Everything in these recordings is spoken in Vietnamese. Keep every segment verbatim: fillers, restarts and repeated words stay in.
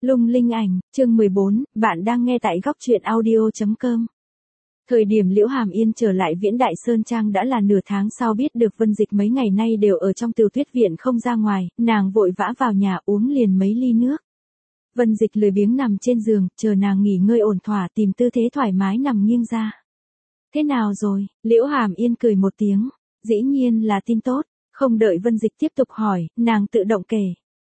Lung linh ảnh, chương mười bốn, bạn đang nghe tại góc truyện audio chấm com. Thời điểm Liễu Hàm Yên trở lại Viễn Đại Sơn Trang đã là nửa tháng sau, biết được Vân Dịch mấy ngày nay đều ở trong Từ Tuyết Viện không ra ngoài, nàng vội vã vào nhà uống liền mấy ly nước. Vân Dịch lười biếng nằm trên giường, chờ nàng nghỉ ngơi ổn thỏa, tìm tư thế thoải mái nằm nghiêng ra. Thế nào rồi? Liễu Hàm Yên cười một tiếng, dĩ nhiên là tin tốt. Không đợi Vân Dịch tiếp tục hỏi, nàng tự động kể.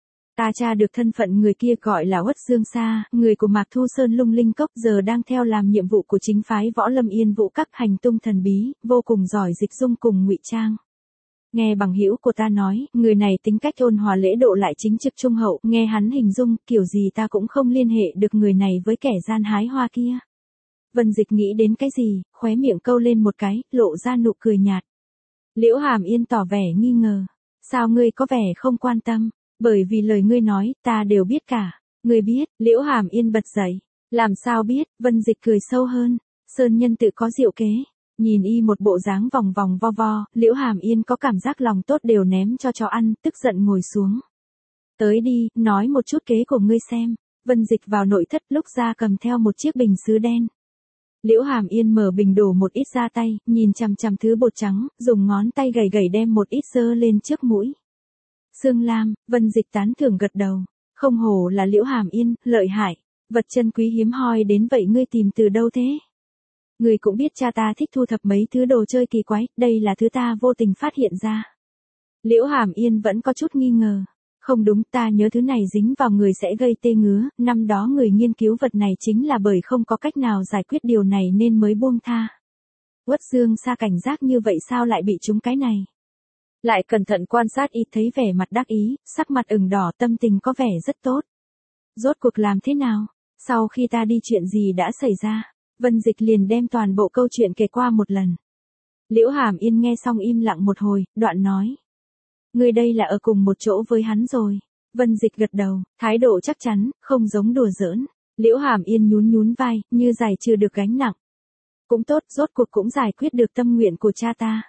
Ta tra được thân phận người kia gọi là Uất Dương Sa, người của Mạc Thu Sơn Lung Linh Cốc, giờ đang theo làm nhiệm vụ của chính phái Võ Lâm Yên Vũ Các, hành tung thần bí, vô cùng giỏi dịch dung cùng ngụy trang. Nghe bằng hữu của ta nói, người này tính cách ôn hòa lễ độ lại chính trực trung hậu, nghe hắn hình dung, kiểu gì ta cũng không liên hệ được người này với kẻ gian hái hoa kia. Vân Dịch nghĩ đến cái gì, khóe miệng câu lên một cái, lộ ra nụ cười nhạt. Liễu Hàm Yên tỏ vẻ nghi ngờ. Sao ngươi có vẻ không quan tâm? Bởi vì lời ngươi nói, ta đều biết cả. Ngươi biết? Liễu Hàm Yên bật dậy. Làm sao biết? Vân Dịch cười sâu hơn. Sơn nhân tự có diệu kế. Nhìn y một bộ dáng vòng vòng vo vo, Liễu Hàm Yên có cảm giác lòng tốt đều ném cho chó ăn, tức giận ngồi xuống. Tới đi, nói một chút kế của ngươi xem. Vân Dịch vào nội thất, lúc ra cầm theo một chiếc bình sứ đen. Liễu Hàm Yên mở bình đổ một ít ra tay, nhìn chằm chằm thứ bột trắng, dùng ngón tay gầy gầy đem một ít sơ lên trước mũi. Sương lam, Vân Dịch tán thưởng gật đầu. Không hổ là Liễu Hàm Yên, lợi hại. Vật chân quý hiếm hoi đến vậy ngươi tìm từ đâu thế? Ngươi cũng biết cha ta thích thu thập mấy thứ đồ chơi kỳ quái, đây là thứ ta vô tình phát hiện ra. Liễu Hàm Yên vẫn có chút nghi ngờ. Không đúng, ta nhớ thứ này dính vào người sẽ gây tê ngứa, năm đó người nghiên cứu vật này chính là bởi không có cách nào giải quyết điều này nên mới buông tha. Uất Dương Sa cảnh giác như vậy sao lại bị trúng cái này? Lại cẩn thận quan sát y thấy vẻ mặt đắc ý, sắc mặt ửng đỏ, tâm tình có vẻ rất tốt. Rốt cuộc làm thế nào? Sau khi ta đi chuyện gì đã xảy ra? Vân Dịch liền đem toàn bộ câu chuyện kể qua một lần. Liễu Hàm Yên nghe xong im lặng một hồi, đoạn nói. Ngươi đây là ở cùng một chỗ với hắn rồi. Vân Dịch gật đầu, thái độ chắc chắn, không giống đùa giỡn. Liễu Hàm Yên nhún nhún vai, như giải trừ được gánh nặng. Cũng tốt, rốt cuộc cũng giải quyết được tâm nguyện của cha ta.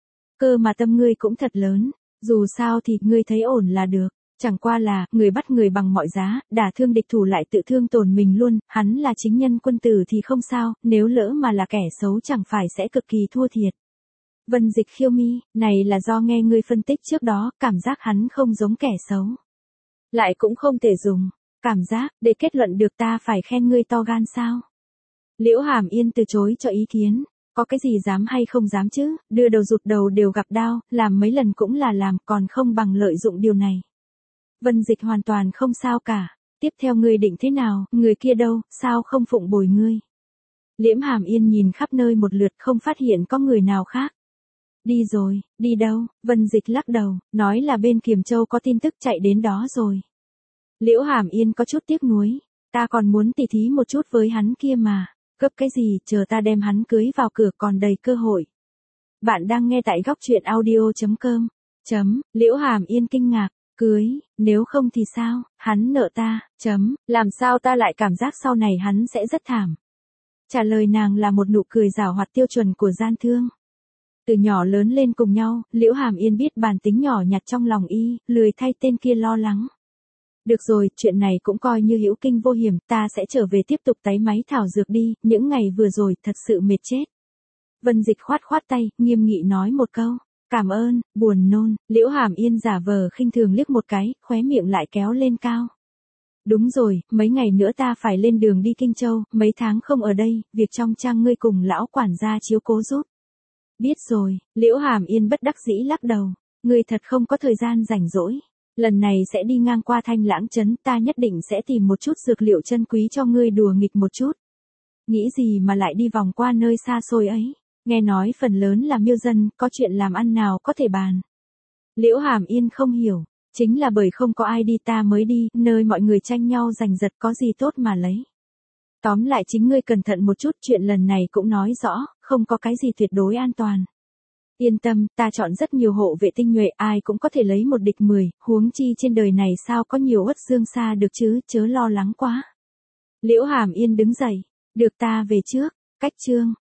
Cơ mà tâm ngươi cũng thật lớn, dù sao thì ngươi thấy ổn là được. Chẳng qua là, người bắt người bằng mọi giá, đả thương địch thủ lại tự thương tổn mình luôn, hắn là chính nhân quân tử thì không sao, nếu lỡ mà là kẻ xấu chẳng phải sẽ cực kỳ thua thiệt. Vân Dịch khiêu mi, này là do nghe ngươi phân tích trước đó, cảm giác hắn không giống kẻ xấu. Lại cũng không thể dùng, cảm giác, để kết luận được ta phải khen ngươi to gan sao. Liễu Hàm Yên từ chối cho ý kiến, có cái gì dám hay không dám chứ, đưa đầu rụt đầu đều gặp đau, làm mấy lần cũng là làm, còn không bằng lợi dụng điều này. Vân Dịch hoàn toàn không sao cả, tiếp theo ngươi định thế nào, người kia đâu, sao không phụng bồi ngươi. Liễu Hàm Yên nhìn khắp nơi một lượt không phát hiện có người nào khác. Đi rồi, đi đâu? Vân Dịch lắc đầu, nói là bên Kiềm Châu có tin tức chạy đến đó rồi. Liễu Hàm Yên có chút tiếc nuối, ta còn muốn tỉ thí một chút với hắn kia mà, gấp cái gì, chờ ta đem hắn cưới vào cửa còn đầy cơ hội. Bạn đang nghe tại góc truyện audio chấm com. Chấm, Liễu Hàm Yên kinh ngạc, cưới, nếu không thì sao, hắn nợ ta, chấm, làm sao ta lại cảm giác sau này hắn sẽ rất thảm. Trả lời nàng là một nụ cười giảo hoạt tiêu chuẩn của gian thương. Từ nhỏ lớn lên cùng nhau, Liễu Hàm Yên biết bản tính nhỏ nhặt trong lòng y, lười thay tên kia lo lắng. Được rồi, chuyện này cũng coi như hữu kinh vô hiểm, ta sẽ trở về tiếp tục tái máy thảo dược đi, những ngày vừa rồi thật sự mệt chết. Vân Dịch khoát khoát tay, nghiêm nghị nói một câu, cảm ơn, buồn nôn. Liễu Hàm Yên giả vờ khinh thường liếc một cái, khóe miệng lại kéo lên cao. Đúng rồi, mấy ngày nữa ta phải lên đường đi Kinh Châu, mấy tháng không ở đây, việc trong trang ngươi cùng lão quản gia chiếu cố giúp. Biết rồi, Liễu Hàm Yên bất đắc dĩ lắc đầu, ngươi thật không có thời gian rảnh rỗi. Lần này sẽ đi ngang qua Thanh Lãng Trấn, ta nhất định sẽ tìm một chút dược liệu chân quý cho ngươi đùa nghịch một chút. Nghĩ gì mà lại đi vòng qua nơi xa xôi ấy, nghe nói phần lớn là miêu dân, có chuyện làm ăn nào có thể bàn. Liễu Hàm Yên không hiểu, chính là bởi không có ai đi ta mới đi, nơi mọi người tranh nhau giành giật có gì tốt mà lấy. Tóm lại chính ngươi cẩn thận một chút, chuyện lần này cũng nói rõ, không có cái gì tuyệt đối an toàn. Yên tâm, ta chọn rất nhiều hộ vệ tinh nhuệ, ai cũng có thể lấy một địch mười, huống chi trên đời này sao có nhiều Uất Dương Sa được chứ, chớ lo lắng quá. Liễu Hàm Yên đứng dậy, được ta về trước, cách chương.